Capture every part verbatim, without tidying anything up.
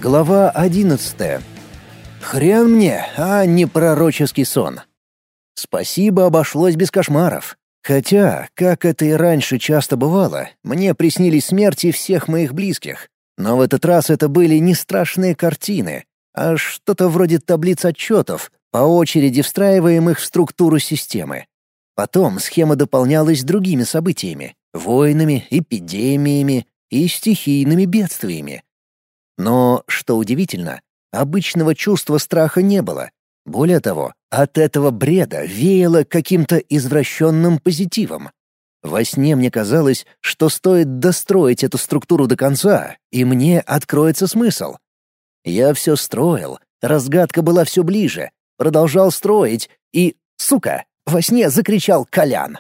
Глава одиннадцатая. Хрен мне, а не пророческий сон. Спасибо, обошлось без кошмаров. Хотя, как это и раньше часто бывало, мне приснились смерти всех моих близких. Но в этот раз это были не страшные картины, а что-то вроде таблиц отчетов, по очереди встраиваемых в структуру системы. Потом схема дополнялась другими событиями — войнами, эпидемиями и стихийными бедствиями. Но, что удивительно, обычного чувства страха не было. Более того, от этого бреда веяло каким-то извращенным позитивом. Во сне мне казалось, что стоит достроить эту структуру до конца, и мне откроется смысл. Я все строил, разгадка была все ближе, продолжал строить, и, сука, во сне закричал Колян.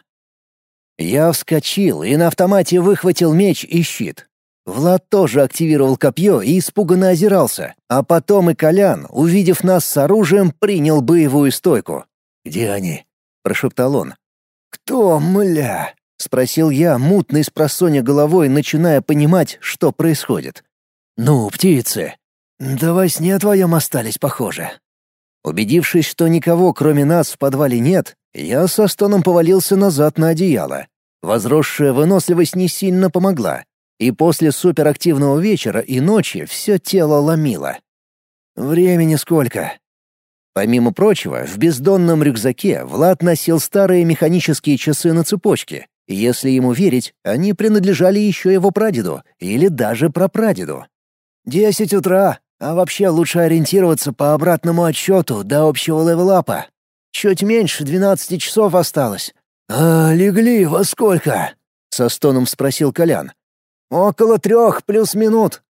Я вскочил и на автомате выхватил меч и щит. Влад тоже активировал копье и испуганно озирался, а потом и Колян, увидев нас с оружием, принял боевую стойку. «Где они?» — прошептал он. «Кто, мля?» — спросил я, мутно спросонья головой, начиная понимать, что происходит. «Ну, птицы!» «Да во сне твоем остались, похоже». Убедившись, что никого, кроме нас, в подвале нет, я со стоном повалился назад на одеяло. Возросшая выносливость не сильно помогла. И после суперактивного вечера и ночи все тело ломило. Времени сколько? Помимо прочего, в бездонном рюкзаке Влад носил старые механические часы на цепочке. И если ему верить, они принадлежали еще его прадеду или даже прапрадеду. «Десять утра, а вообще лучше ориентироваться по обратному отсчету до общего левелапа. Чуть меньше двенадцати часов осталось». «А легли во сколько?» — со стоном спросил Колян. «Около трех плюс минут».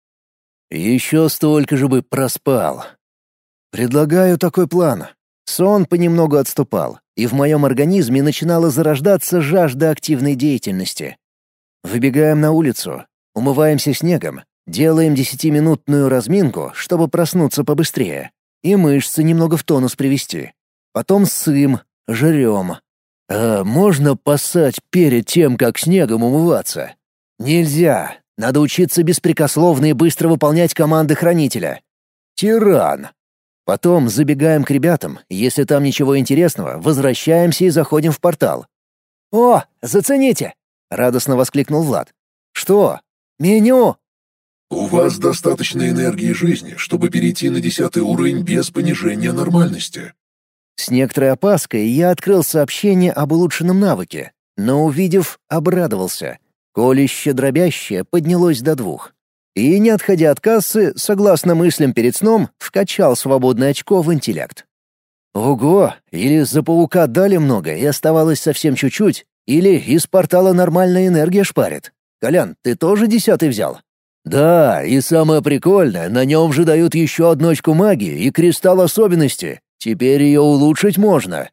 «Еще столько же бы проспал». «Предлагаю такой план». Сон понемногу отступал, и в моем организме начинала зарождаться жажда активной деятельности. Выбегаем на улицу, умываемся снегом, делаем десятиминутную разминку, чтобы проснуться побыстрее, и мышцы немного в тонус привести. Потом ссым, жрем. «А можно поссать перед тем, как снегом умываться?» «Нельзя. Надо учиться беспрекословно и быстро выполнять команды хранителя». «Тиран». Потом забегаем к ребятам, если там ничего интересного, возвращаемся и заходим в портал. «О, зацените!» — радостно воскликнул Влад. «Что? Меню!» «У вас достаточно энергии жизни, чтобы перейти на десятый уровень без понижения нормальности». С некоторой опаской я открыл сообщение об улучшенном навыке, но, увидев, обрадовался. Колище дробящее поднялось до двух. И, не отходя от кассы, согласно мыслям перед сном, вкачал свободное очко в интеллект. Ого, или за паука дали много и оставалось совсем чуть-чуть, или из портала нормальная энергия шпарит. Колян, ты тоже десятый взял? Да, и самое прикольное, на нем же дают еще одну очку магии и кристалл особенности. Теперь ее улучшить можно.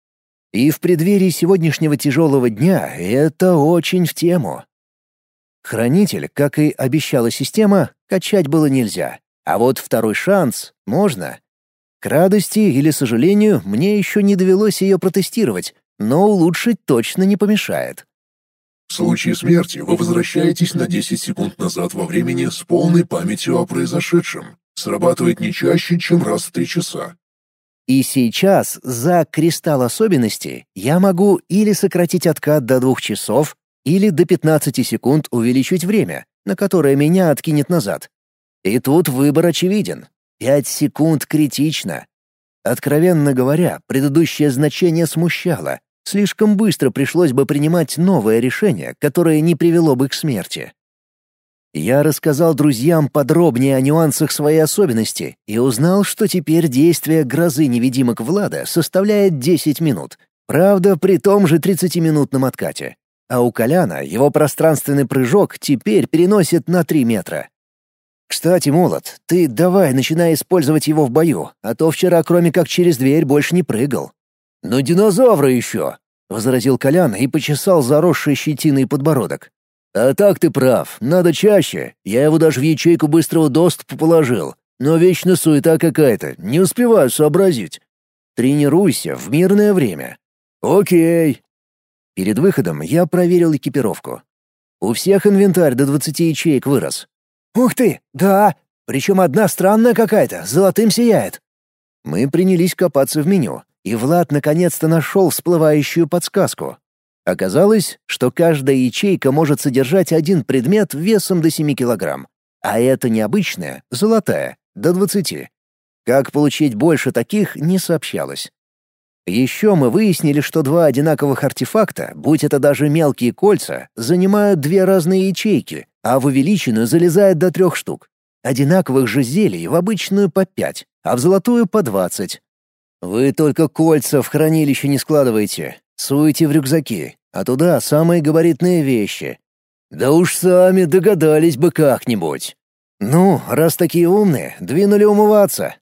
И в преддверии сегодняшнего тяжелого дня это очень в тему. Хранитель, как и обещала система, качать было нельзя, а вот второй шанс можно. К радости или сожалению, мне еще не довелось ее протестировать, но улучшить точно не помешает. В случае смерти вы возвращаетесь на десять секунд назад во времени с полной памятью о произошедшем. Срабатывает не чаще, чем раз в три часа. И сейчас за кристалл особенностей я могу или сократить откат до двух часов, или до пятнадцати секунд увеличить время, на которое меня откинет назад. И тут выбор очевиден. Пять секунд критично. Откровенно говоря, предыдущее значение смущало. Слишком быстро пришлось бы принимать новое решение, которое не привело бы к смерти. Я рассказал друзьям подробнее о нюансах своей особенности и узнал, что теперь действие грозы невидимок Влада составляет десять минут. Правда, при том же тридцатиминутном откате. А у Коляна его пространственный прыжок теперь переносит на три метра. Кстати, Молот, ты давай начинай использовать его в бою, а то вчера кроме как через дверь больше не прыгал. «Но динозавра еще!» — возразил Колян и почесал заросший щетиной подбородок. «А так ты прав, надо чаще. Я его даже в ячейку быстрого доступа положил. Но вечно суета какая-то, не успеваю сообразить. Тренируйся в мирное время». «Окей». Перед выходом я проверил экипировку. У всех инвентарь до двадцати ячеек вырос. «Ух ты, да! Причем одна странная какая-то, золотым сияет». Мы принялись копаться в меню, и Влад наконец-то нашел всплывающую подсказку. Оказалось, что каждая ячейка может содержать один предмет весом до семи килограмм, а это необычная, золотая, до двадцати. Как получить больше таких, не сообщалось. Еще мы выяснили, что два одинаковых артефакта, будь это даже мелкие кольца, занимают две разные ячейки, а в увеличенную залезает до трех штук. Одинаковых же зелий в обычную по пять, а в золотую по двадцать. Вы только кольца в хранилище не складываете, суете в рюкзаки, а туда самые габаритные вещи. Да уж сами догадались бы как-нибудь. Ну, раз такие умные, двинули умываться.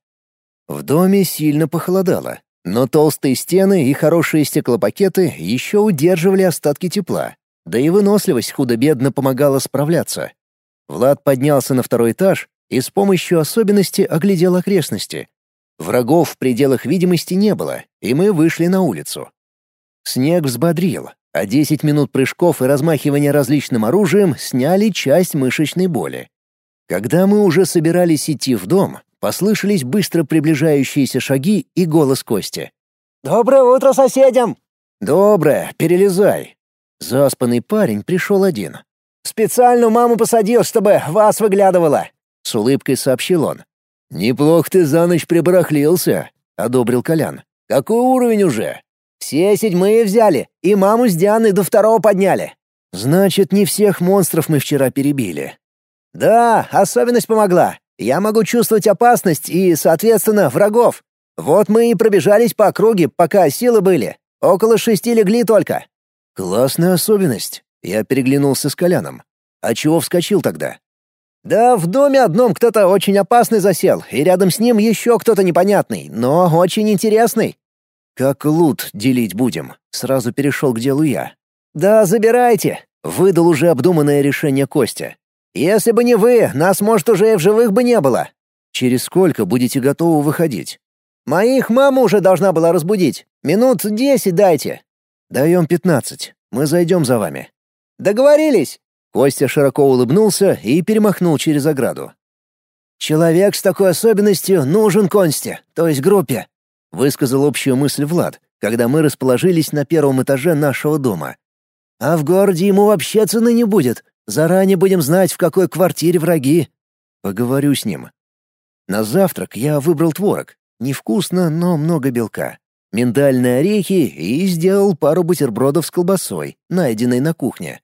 В доме сильно похолодало, но толстые стены и хорошие стеклопакеты еще удерживали остатки тепла, да и выносливость худо-бедно помогала справляться. Влад поднялся на второй этаж и с помощью особенности оглядел окрестности. Врагов в пределах видимости не было, и мы вышли на улицу. Снег взбодрил, а десять минут прыжков и размахивания различным оружием сняли часть мышечной боли. Когда мы уже собирались идти в дом, послышались быстро приближающиеся шаги и голос Кости. «Доброе утро соседям!» «Доброе, перелезай!» Заспанный парень пришел один. «Специально маму посадил, чтобы вас выглядывала!» — с улыбкой сообщил он. «Неплохо ты за ночь прибарахлился», — одобрил Колян. «Какой уровень уже?» «Все седьмые взяли, и маму с Дианой до второго подняли». «Значит, не всех монстров мы вчера перебили». «Да, особенность помогла. Я могу чувствовать опасность и, соответственно, врагов. Вот мы и пробежались по округе, пока силы были. Около шести легли только». «Классная особенность». Я переглянулся с Коляном. «А чего вскочил тогда?» «Да в доме одном кто-то очень опасный засел, и рядом с ним еще кто-то непонятный, но очень интересный». «Как лут делить будем?» — сразу перешел к делу я. «Да забирайте», — выдал уже обдуманное решение Костя. «Если бы не вы, нас, может, уже и в живых бы не было». «Через сколько будете готовы выходить?» «Моих мама уже должна была разбудить. Минут десять дайте». «Даем пятнадцать. Мы зайдем за вами». «Договорились!» Костя широко улыбнулся и перемахнул через ограду. «Человек с такой особенностью нужен Консте, то есть группе», — высказал общую мысль Влад, когда мы расположились на первом этаже нашего дома. «А в городе ему вообще цены не будет. Заранее будем знать, в какой квартире враги». «Поговорю с ним». На завтрак я выбрал творог. Невкусно, но много белка. Миндальные орехи и сделал пару бутербродов с колбасой, найденной на кухне.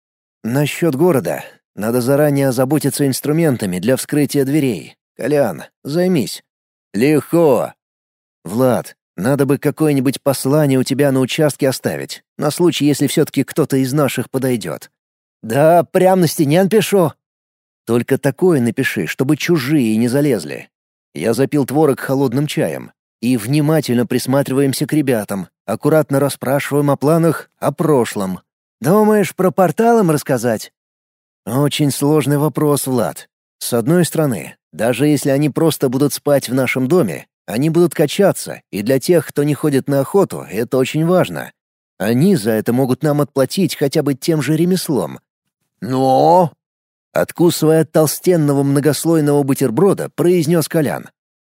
Насчет города. Надо заранее озаботиться инструментами для вскрытия дверей. Колян, займись. Легко. Влад, надо бы какое-нибудь послание у тебя на участке оставить, на случай, если все-таки кто-то из наших подойдет. Да, прямо на стене напишу. Только такое напиши, чтобы чужие не залезли. Я запил творог холодным чаем. И внимательно присматриваемся к ребятам, аккуратно расспрашиваем о планах, о прошлом. Думаешь, про портал им рассказать? Очень сложный вопрос, Влад. С одной стороны, даже если они просто будут спать в нашем доме, они будут качаться, и для тех, кто не ходит на охоту, это очень важно. Они за это могут нам отплатить хотя бы тем же ремеслом. Но... Откусывая от толстенного многослойного бутерброда, произнес Колян.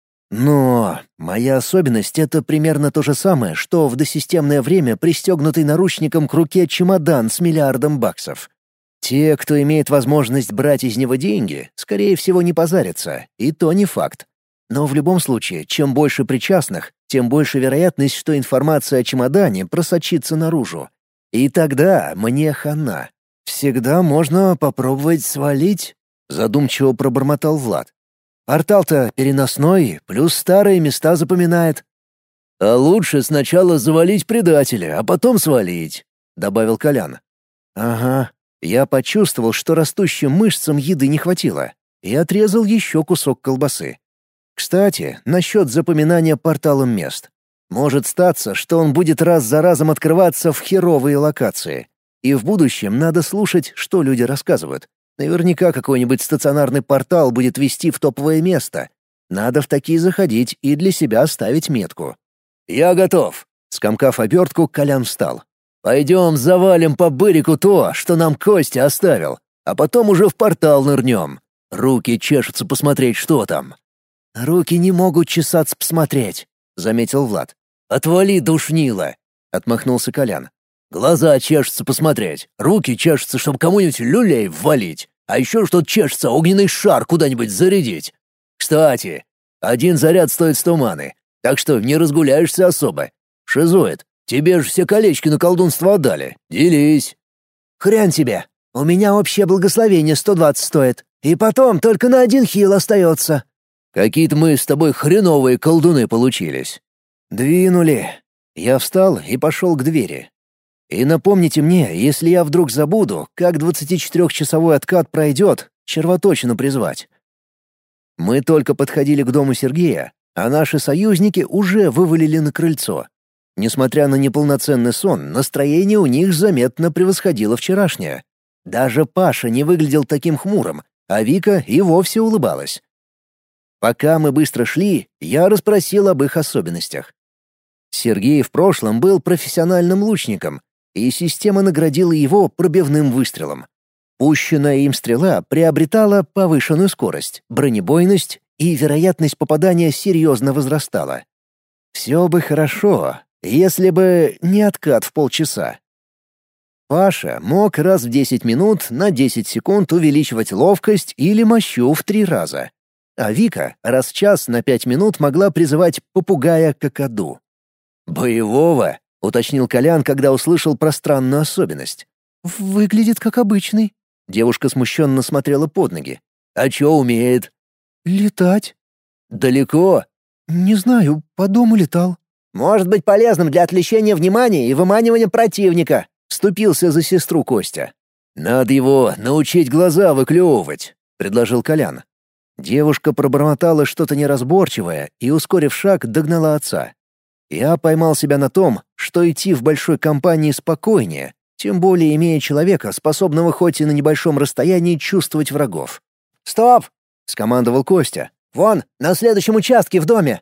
Но моя особенность — это примерно то же самое, что в досистемное время пристегнутый наручником к руке чемодан с миллиардом баксов. Те, кто имеет возможность брать из него деньги, скорее всего, не позарятся, и то не факт. Но в любом случае, чем больше причастных, тем больше вероятность, что информация о чемодане просочится наружу. И тогда мне хана. «Всегда можно попробовать свалить», — задумчиво пробормотал Влад. «Портал-то переносной, плюс старые места запоминает». «А лучше сначала завалить предателя, а потом свалить», — добавил Колян. «Ага». Я почувствовал, что растущим мышцам еды не хватило, и отрезал еще кусок колбасы. Кстати, насчет запоминания порталом мест. Может статься, что он будет раз за разом открываться в херовые локации. И в будущем надо слушать, что люди рассказывают. Наверняка какой-нибудь стационарный портал будет вести в топовое место. Надо в такие заходить и для себя ставить метку. «Я готов», — скомкав обертку, Колян встал. «Пойдем завалим по бырику то, что нам Костя оставил, а потом уже в портал нырнем. Руки чешутся посмотреть, что там». «Руки не могут чесаться посмотреть», — заметил Влад. «Отвали, душнило!» — отмахнулся Колян. «Глаза чешутся посмотреть, руки чешутся, чтобы кому-нибудь люлей ввалить, а еще что-то чешется огненный шар куда-нибудь зарядить. Кстати, один заряд стоит сто маны, так что не разгуляешься особо. Шизоид, тебе же все колечки на колдунство отдали, делись». «Хрен тебе, у меня общее благословение сто двадцать стоит, и потом только на один хил остается». «Какие-то мы с тобой хреновые колдуны получились». «Двинули». Я встал и пошел к двери. «И напомните мне, если я вдруг забуду, как двадцатичетырёхчасовой откат пройдет, червоточину призвать». Мы только подходили к дому Сергея, а наши союзники уже вывалили на крыльцо. Несмотря на неполноценный сон, настроение у них заметно превосходило вчерашнее. Даже Паша не выглядел таким хмурым, а Вика и вовсе улыбалась. Пока мы быстро шли, я расспросил об их особенностях. Сергей в прошлом был профессиональным лучником, и система наградила его пробивным выстрелом. Пущенная им стрела приобретала повышенную скорость, бронебойность, и вероятность попадания серьезно возрастала. Все бы хорошо, если бы не откат в полчаса. Паша мог раз в десять минут на десять секунд увеличивать ловкость или мощу в три раза. А Вика раз в час на пять минут могла призывать попугая-какаду. «Боевого?» — уточнил Колян, когда услышал про странную особенность. «Выглядит как обычный». Девушка смущенно смотрела под ноги. «А чё умеет?» «Летать». «Далеко?» «Не знаю, по дому летал». «Может быть полезным для отвлечения внимания и выманивания противника», — вступился за сестру Костя. «Надо его научить глаза выклевывать», — предложил Колян. Девушка пробормотала что-то неразборчивое и, ускорив шаг, догнала отца. Я поймал себя на том, что идти в большой компании спокойнее, тем более имея человека, способного хоть и на небольшом расстоянии чувствовать врагов. «Стоп!» — скомандовал Костя. «Вон, на следующем участке в доме!»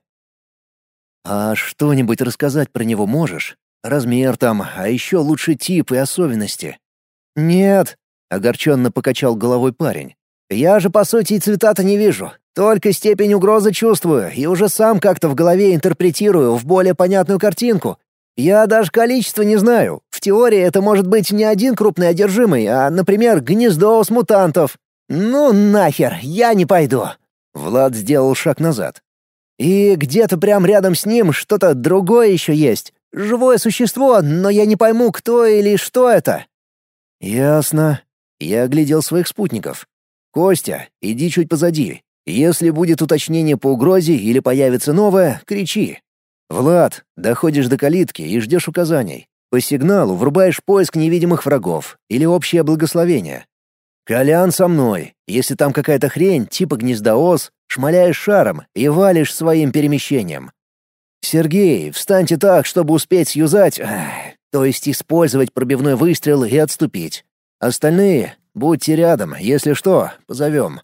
«А что-нибудь рассказать про него можешь? Размер там, а еще лучше тип и особенности?» «Нет», — огорченно покачал головой парень. «Я же, по сути, и цвета-то не вижу. Только степень угрозы чувствую и уже сам как-то в голове интерпретирую в более понятную картинку. Я даже количество не знаю. В теории это может быть не один крупный одержимый, а, например, гнездо с мутантов. Ну нахер, я не пойду». Влад сделал шаг назад. «И где-то прямо рядом с ним что-то другое еще есть. Живое существо, но я не пойму, кто или что это». «Ясно». Я оглядел своих спутников. «Костя, иди чуть позади. Если будет уточнение по угрозе или появится новое, кричи. Влад, доходишь до калитки и ждешь указаний. По сигналу врубаешь поиск невидимых врагов или общее благословение. Колян со мной. Если там какая-то хрень, типа гнезда ос, шмаляешь шаром и валишь своим перемещением. Сергей, встаньте так, чтобы успеть сюзать, то есть использовать пробивной выстрел и отступить. Остальные будьте рядом, если что, позовем».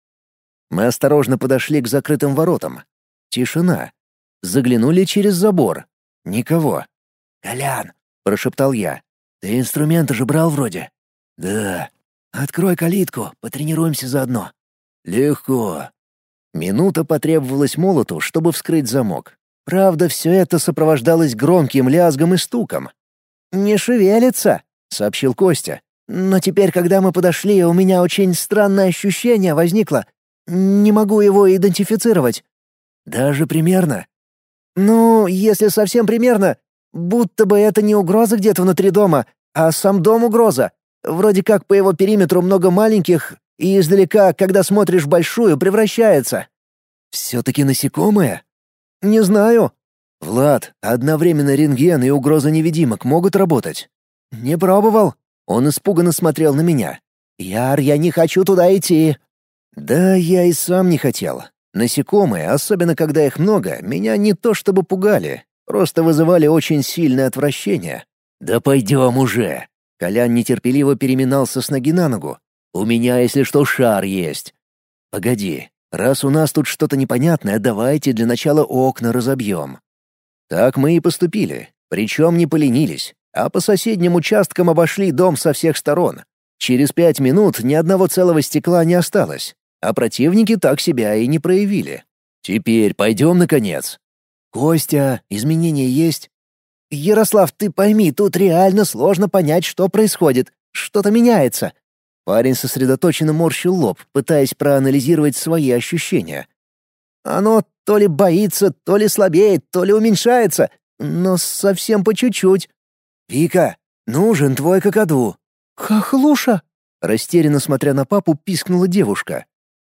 Мы осторожно подошли к закрытым воротам. Тишина. Заглянули через забор. Никого. «Колян», — прошептал я, — «ты инструменты же брал вроде?» «Да». «Открой калитку, потренируемся заодно». «Легко». Минута потребовалась молоту, чтобы вскрыть замок. Правда, все это сопровождалось громким лязгом и стуком. «Не шевелится», — сообщил Костя. «Но теперь, когда мы подошли, у меня очень странное ощущение возникло. Не могу его идентифицировать». «Даже примерно?» «Ну, если совсем примерно, будто бы это не угроза где-то внутри дома, а сам дом угроза. Вроде как по его периметру много маленьких, и издалека, когда смотришь в большую, превращается». «Все-таки насекомое?» «Не знаю». «Влад, одновременно рентген и угроза невидимок могут работать?» «Не пробовал». Он испуганно смотрел на меня. «Яр, я не хочу туда идти». «Да, я и сам не хотел. Насекомые, особенно когда их много, меня не то чтобы пугали, просто вызывали очень сильное отвращение». «Да пойдем уже». Колян нетерпеливо переминался с ноги на ногу. «У меня, если что, шар есть». «Погоди, раз у нас тут что-то непонятное, давайте для начала окна разобьем». Так мы и поступили, причем не поленились, а по соседним участкам обошли дом со всех сторон. Через пять минут ни одного целого стекла не осталось. а противники так себя и не проявили. Теперь пойдем, наконец. Костя, изменения есть? Ярослав, ты пойми, тут реально сложно понять, что происходит. Что-то меняется. Парень сосредоточенно морщил лоб, пытаясь проанализировать свои ощущения. Оно то ли боится, то ли слабеет, то ли уменьшается, но совсем по чуть-чуть. Вика, нужен твой какаду. Хохлуша? Растерянно смотря на папу, пискнула девушка.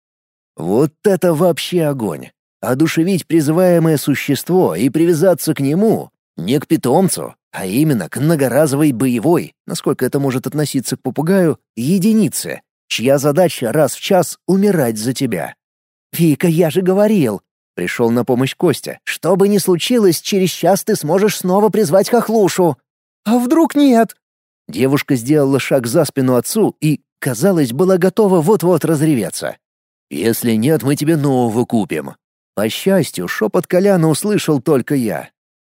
Вот это вообще огонь! Одушевить призываемое существо и привязаться к нему, не к питомцу, а именно к многоразовой боевой, насколько это может относиться к попугаю, единице, чья задача раз в час умирать за тебя. «Вика, я же говорил!» — пришел на помощь Костя. «Что бы ни случилось, через час ты сможешь снова призвать хохлушу». «А вдруг нет?» Девушка сделала шаг за спину отцу и, казалось, была готова вот-вот разреветься. «Если нет, мы тебе нового купим». По счастью, шепот Коляна услышал только я.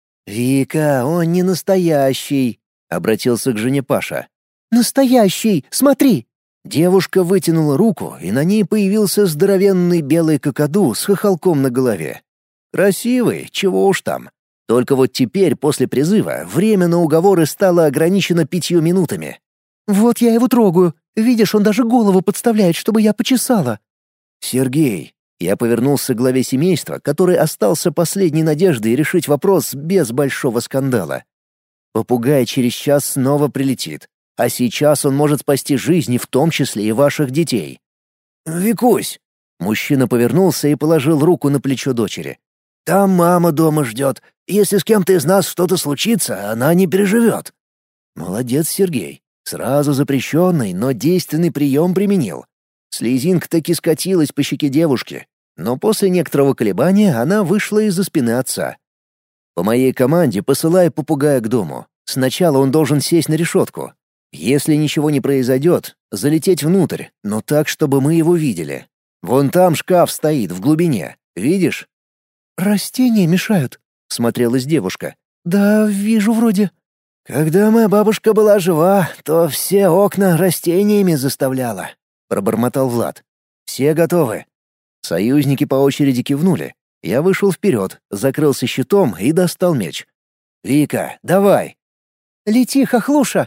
«Вика, он не настоящий», — обратился к жене Паша. «Настоящий, смотри!» Девушка вытянула руку, и на ней появился здоровенный белый какаду с хохолком на голове. Красивый, чего уж там. Только вот теперь, после призыва, время на уговоры стало ограничено пятью минутами. «Вот я его трогаю. Видишь, он даже голову подставляет, чтобы я почесала». «Сергей». Я повернулся к главе семейства, который остался последней надеждой решить вопрос без большого скандала. Попугай через час снова прилетит, а сейчас он может спасти жизни, в том числе и ваших детей. «Викусь!» Мужчина повернулся и положил руку на плечо дочери. «Там мама дома ждет. Если с кем-то из нас что-то случится, она не переживет». Молодец, Сергей. Сразу запрещенный, но действенный прием применил. Слезинка таки скатилась по щеке девушки, но после некоторого колебания она вышла из-за спины отца. По моей команде посылай попугая к дому. Сначала он должен сесть на решетку. Если ничего не произойдет, залететь внутрь, но так, чтобы мы его видели. Вон там шкаф стоит в глубине. Видишь? «Растения мешают», — смотрелась девушка. «Да, вижу вроде». «Когда моя бабушка была жива, то все окна растениями заставляла», — пробормотал Влад. «Все готовы?» Союзники по очереди кивнули. Я вышел вперед, закрылся щитом и достал меч. «Вика, давай!» «Лети, хохлуша!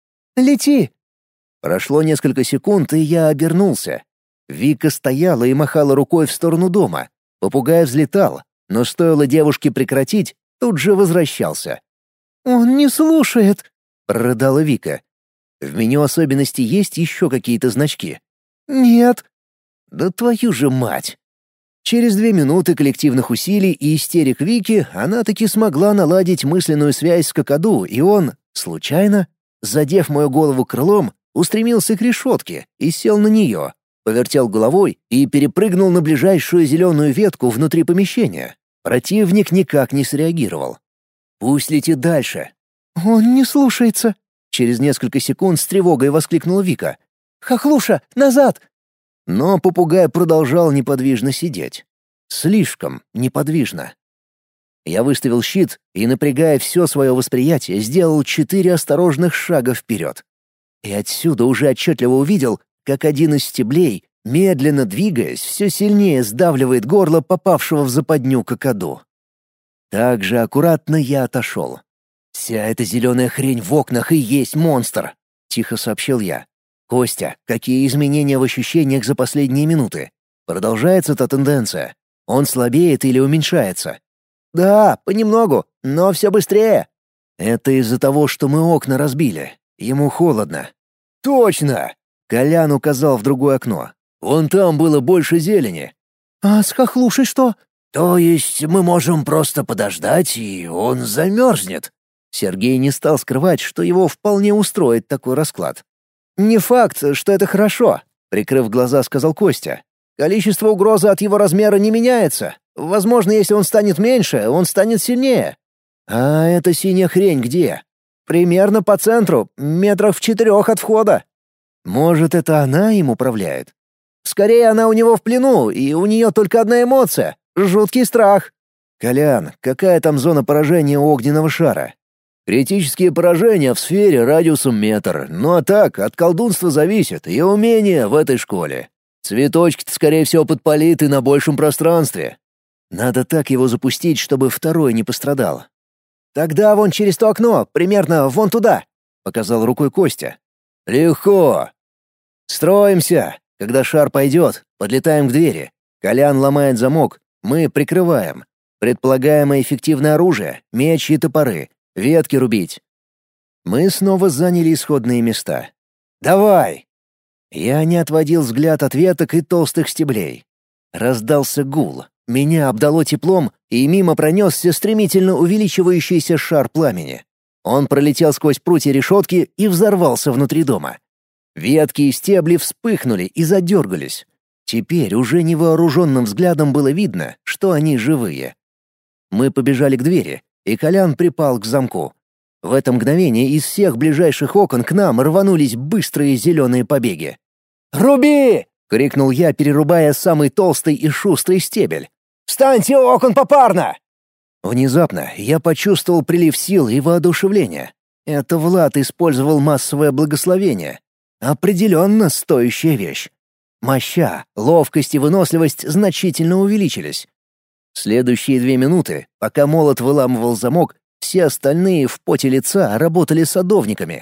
Лети!» Прошло несколько секунд, и я обернулся. Вика стояла и махала рукой в сторону дома. Попугай взлетал, но стоило девушке прекратить, тут же возвращался. «Он не слушает!» — прорыдала Вика. «В меню особенностей есть еще какие-то значки?» «Нет». «Да твою же мать!» Через две минуты коллективных усилий и истерик Вики она таки смогла наладить мысленную связь с какаду, и он, случайно, задев мою голову крылом, устремился к решетке и сел на нее, повертел головой и перепрыгнул на ближайшую зеленую ветку внутри помещения. Противник никак не среагировал. «Пусть летит дальше». «Он не слушается», — через несколько секунд с тревогой воскликнула Вика. «Хохлуша, назад!» Но попугай продолжал неподвижно сидеть. Слишком неподвижно. Я выставил щит и, напрягая все свое восприятие, сделал четыре осторожных шага вперед. И отсюда уже отчетливо увидел, как один из стеблей, медленно двигаясь, все сильнее сдавливает горло попавшего в западню какаду. Так же аккуратно я отошел. «Вся эта зеленая хрень в окнах и есть монстр», — тихо сообщил я. «Костя, какие изменения в ощущениях за последние минуты? Продолжается та тенденция? Он слабеет или уменьшается?» «Да, понемногу, но все быстрее». «Это из-за того, что мы окна разбили. Ему холодно». «Точно!» — Колян указал в другое окно. «Вон там было больше зелени». «А с хохлушей что?» «То есть мы можем просто подождать, и он замерзнет?» Сергей не стал скрывать, что его вполне устроит такой расклад. «Не факт, что это хорошо», — прикрыв глаза, сказал Костя. «Количество угрозы от его размера не меняется. Возможно, если он станет меньше, он станет сильнее». «А эта синяя хрень где?» «Примерно по центру, метрах в четырех от входа». «Может, это она им управляет?» «Скорее, она у него в плену, и у нее только одна эмоция — жуткий страх». «Колян, какая там зона поражения у огненного шара?» «Критические поражения в сфере радиусом метр, ну а так, от колдунства зависит и умение в этой школе. Цветочки-то, скорее всего, подпалит и на большем пространстве. Надо так его запустить, чтобы второй не пострадал. Тогда вон через то окно, примерно вон туда, показал рукой Костя. Легко. Строимся. Когда шар пойдет, подлетаем к двери. Колян ломает замок, мы прикрываем. Предполагаемое эффективное оружие, меч и топоры, ветки рубить. Мы снова заняли исходные места. Давай. Я не отводил взгляд от веток и толстых стеблей. Раздался гул. Меня обдало теплом, и мимо пронесся стремительно увеличивающийся шар пламени. Он пролетел сквозь прутья решетки и взорвался внутри дома. Ветки и стебли вспыхнули и задергались. Теперь уже невооруженным взглядом было видно, что они живые. Мы побежали к двери, и Колян припал к замку. В это мгновение из всех ближайших окон к нам рванулись быстрые зеленые побеги. «Руби!» — крикнул я, перерубая самый толстый и шустрый стебель. «Встаньте у окон попарно!» Внезапно я почувствовал прилив сил и воодушевления. Это Влад использовал массовое благословение. Определенно стоящая вещь. Моща, ловкость и выносливость значительно увеличились. Следующие две минуты, пока молот выламывал замок, все остальные в поте лица работали садовниками.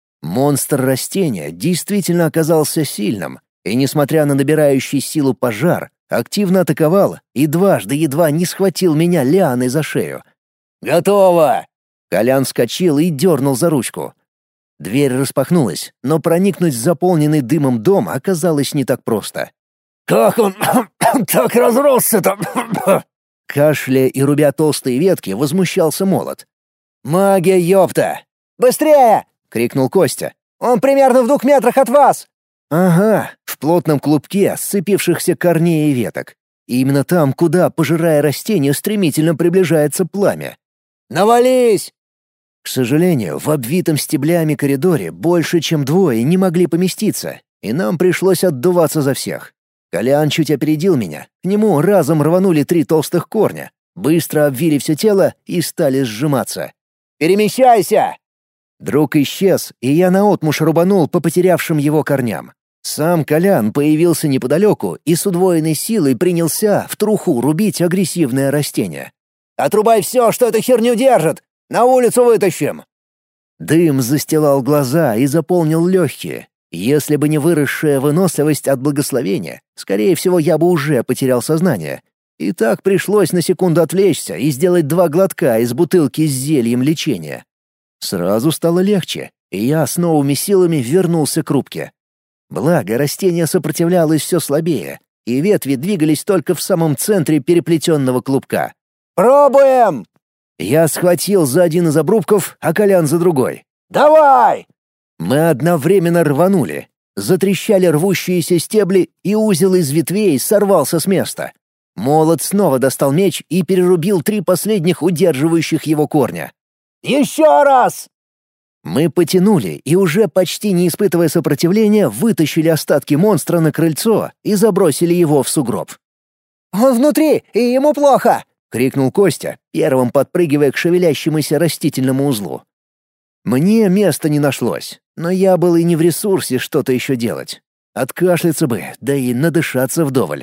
Монстр растения действительно оказался сильным, и, несмотря на набирающий силу пожар, активно атаковал и дважды едва не схватил меня лианой за шею. «Готово!» Колян вскочил и дернул за ручку. Дверь распахнулась, но проникнуть в заполненный дымом дом оказалось не так просто. «Как он так разросся-то?» Кашляя и рубя толстые ветки, возмущался молот. «Магия, ёпта!» «Быстрее!» — крикнул Костя. «Он примерно в двух метрах от вас!» Ага, в плотном клубке сцепившихся корней и веток. И именно там, куда, пожирая растения, стремительно приближается пламя. «Навались!» К сожалению, в обвитом стеблями коридоре больше, чем двое не могли поместиться, и нам пришлось отдуваться за всех. Колян чуть опередил меня, к нему разом рванули три толстых корня, быстро обвили все тело и стали сжиматься. «Перемещайся!» Друг исчез, и я наотмашь рубанул по потерявшим его корням. Сам Колян появился неподалеку и с удвоенной силой принялся в труху рубить агрессивное растение. «Отрубай все, что эту херню держит! На улицу вытащим!» Дым застилал глаза и заполнил легкие. Если бы не выросшая выносливость от благословения, скорее всего, я бы уже потерял сознание. И так пришлось на секунду отвлечься и сделать два глотка из бутылки с зельем лечения. Сразу стало легче, и я с новыми силами вернулся к рубке. Благо, растение сопротивлялось все слабее, и ветви двигались только в самом центре переплетенного клубка. «Пробуем!» Я схватил за один из обрубков, а Колян за другой. «Давай!» Мы одновременно рванули. Затрещали рвущиеся стебли, и узел из ветвей сорвался с места. Молот снова достал меч и перерубил три последних удерживающих его корня. «Еще раз!» Мы потянули и, уже почти не испытывая сопротивления, вытащили остатки монстра на крыльцо и забросили его в сугроб. «Он внутри, и ему плохо!» — крикнул Костя, первым подпрыгивая к шевелящемуся растительному узлу. Мне места не нашлось, но я был и не в ресурсе что-то еще делать. Откашляться бы, да и надышаться вдоволь.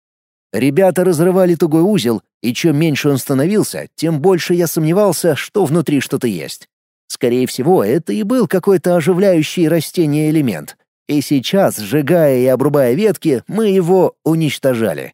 Ребята разрывали тугой узел, и чем меньше он становился, тем больше я сомневался, что внутри что-то есть. Скорее всего, это и был какой-то оживляющий растение элемент. И сейчас, сжигая и обрубая ветки, мы его уничтожали.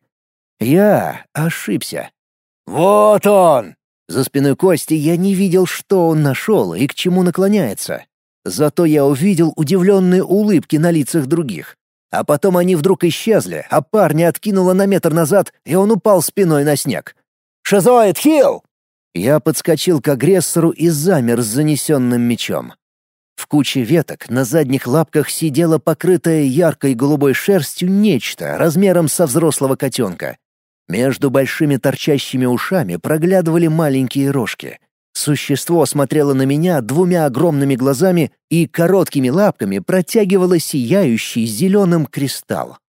Я ошибся. «Вот он!» За спиной Кости я не видел, что он нашел и к чему наклоняется. Зато я увидел удивленные улыбки на лицах других. А потом они вдруг исчезли, а парня откинуло на метр назад, и он упал спиной на снег. «Шизоид, хил!» Я подскочил к агрессору и замер с занесенным мечом. В куче веток на задних лапках сидело покрытое яркой голубой шерстью нечто размером со взрослого котенка. Между большими торчащими ушами проглядывали маленькие рожки. Существо смотрело на меня двумя огромными глазами и короткими лапками протягивало сияющий зеленым кристалл.